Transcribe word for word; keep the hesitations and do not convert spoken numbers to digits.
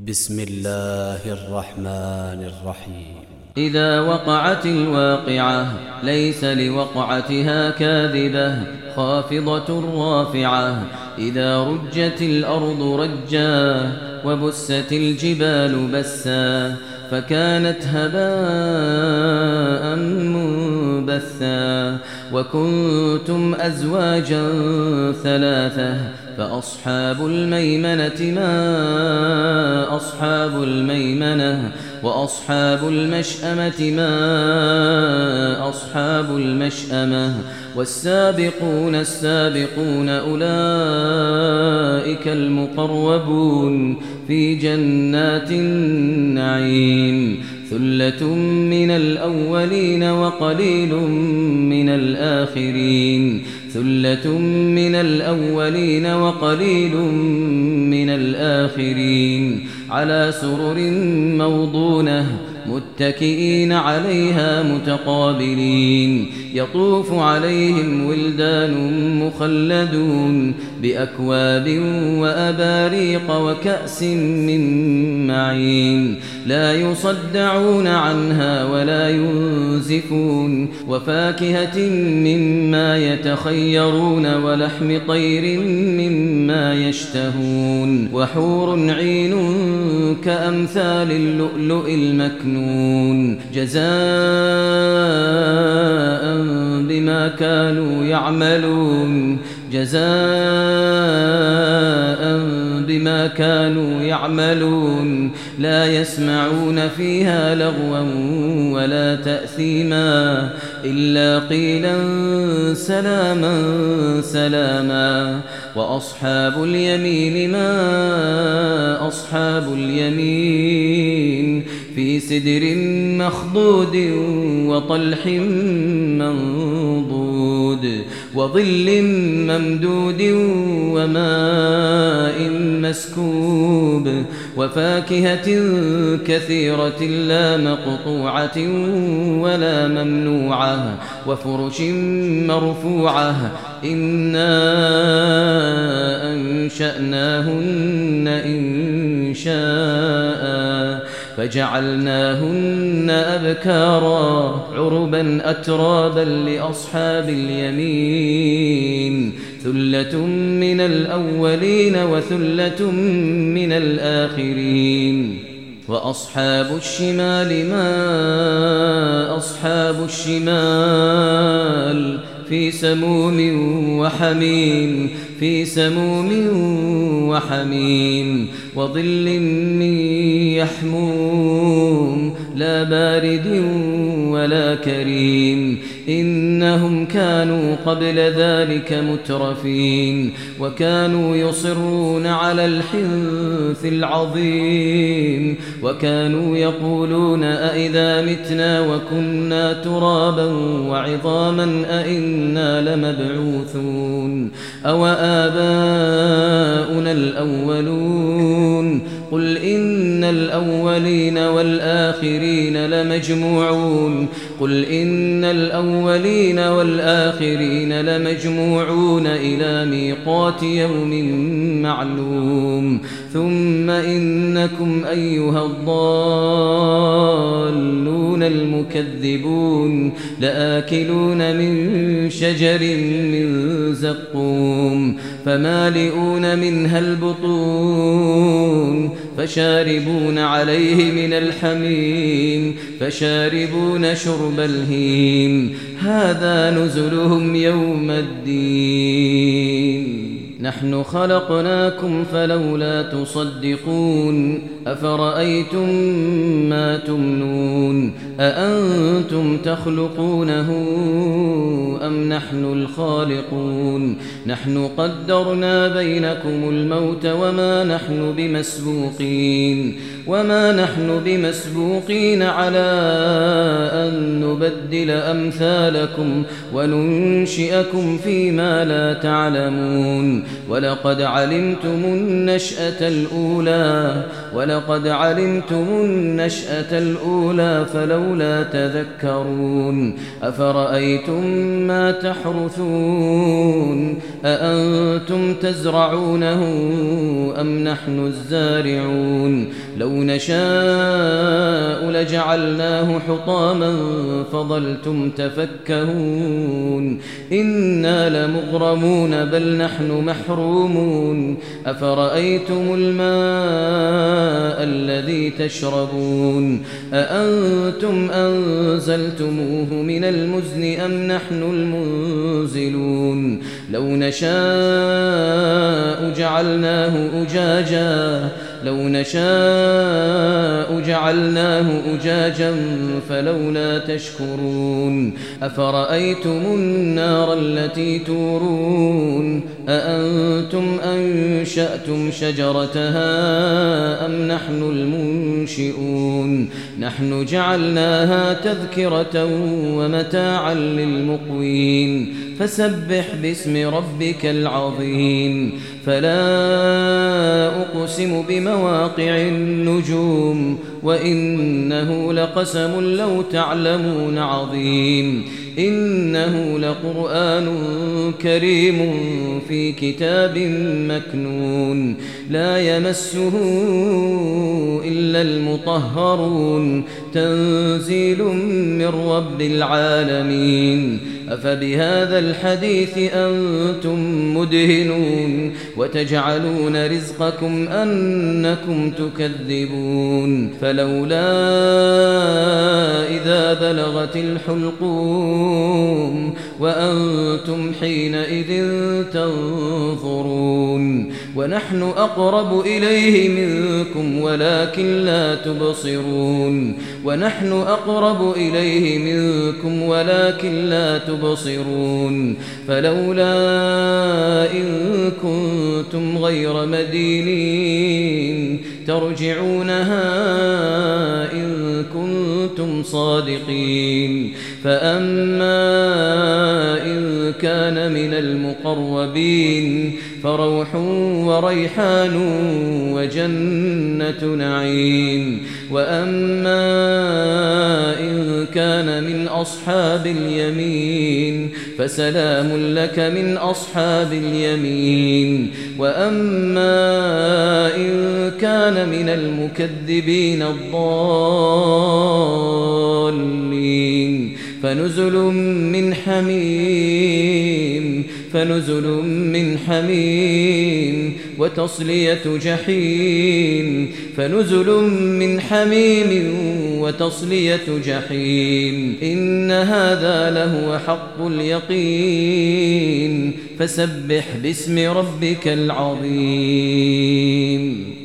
بسم الله الرحمن الرحيم. إذا وقعت الواقعة ليس لوقعتها كاذبة خافضة رافعة. إذا رجت الأرض رجا وبست الجبال بسا فكانت هباء منبثا. وكنتم أزواجا ثلاثة فأصحاب الميمنة ما أصحاب الميمنة وأصحاب المشأمة ما أصحاب المشأمة. والسابقون السابقون أولئك المقربون في جنات النعيم. ثلة من الأولين وقليل من الآخرين ثلة من الأولين وقليل من الآخرين على سرر موضونة متكئين عليها متقابلين. يطوف عليهم ولدان مخلدون بأكواب وأباريق وكأس من معين لا يصدعون عنها ولا ينزفون. وفاكهة مما يتخيرون ولحم طير مما يشتهون. وحور عين كأمثال اللؤلؤ المكنون جزاء بما كانوا يعملون جزاء بما كانوا يعملون. لا يسمعون فيها لغوا ولا تأثيما إلا قيلا سلاما سلاما. وأصحاب اليمين ما أصحاب اليمين في سدر مخضود وطلح منضود وظل ممدود وماء مسكوب. وفاكهة كثيرة لا مقطوعة ولا ممنوعة وفرش مرفوعة. إنا أنشأناهن إنشاء فجعلناهن أبكارا عربا أترابا لأصحاب اليمين. ثلة من الأولين وثلة من الآخرين. وأصحاب الشمال ما أصحاب الشمال في سموم وحميم في سموم وحميم وظل من يحموم لا بارد ولا كريم. إنهم كانوا قبل ذلك مترفين وكانوا يصرون على الحنث العظيم وكانوا يقولون أئذا متنا وكنا ترابا وعظاما أئنا لمبعوثون أو آباؤنا الأولون. قل إن الأولين والآخرين لمجموعون قل إن الأولين والآخرين لمجموعون إلى ميقات يوم معلوم. ثم إنكم أيها الضالون المكذبون لآكلون من شجر من زقوم فمالئون منها البطون فشاربون عليه من الحميم فشاربون شرب الهيم. هذا نزلهم يوم الدين. نحن خلقناكم فلولا تصدقون. أفرأيتم ما تمنون أأنتم تخلقونه أم نحن الخالقون. نحن قدرنا بينكم الموت وما نحن بمسبوقين وما نحن بمسبوقين على أن نبدل أمثالكم وننشئكم فيما لا تعلمون. ولقد علمتم النشأة الأولى ولقد علمتم النشأة الأولى فلولا تذكرون أفرأيتم ما تحرثون أأنتم تزرعونه أم نحن الزارعون لو نشاء لجعلناه حطاما فظلتم تفكهون إنا لمغرمون بل نحن محرومون أفرأيتم الماء الذي تشربون أأنتم أنزلتموه من المزن أم نحن المنزلون لو نشاء جعلناه أجاجا لو نشاء جعلناه أجاجا فلولا تشكرون أفرأيتم النار التي تورون أأنتم أنشأتم شجرتها أم نحن المنشئون نحن جعلناها تذكرة ومتاعا للمقوين فسبح باسم ربك العظيم فلا أقسم بمواقع النجوم وإنه لقسم لو تعلمون عظيم إنه لقرآن كريم في كتاب مكنون لا يمسه إلا المطهرون تنزيل من رب العالمين أفبهذا الحديث أنتم مدهنون وتجعلون رزقكم أنكم تكذبون فلولا إذا بلغت الحلقوم وأنتم حينئذ تنظرون ونحن أقرب إليه منكم ولكن لا تبصرون ونحن أقرب إليه منكم ولكن لا تبصرون فلولا إن كنتم غير مدينين ترجعونها إن كنتم صادقين فأما إن كان من المقربين فروح وريحان وجنة نعيم وأما إن كان من أصحاب اليمين فسلام لك من أصحاب اليمين وأما إن كان من المكذبين الضالين فنزل من حميم فنزل من حميم وتصلية جحيم فنزل من حميم وتصلية جحيم إن هذا لهو حق اليقين فسبح باسم ربك العظيم.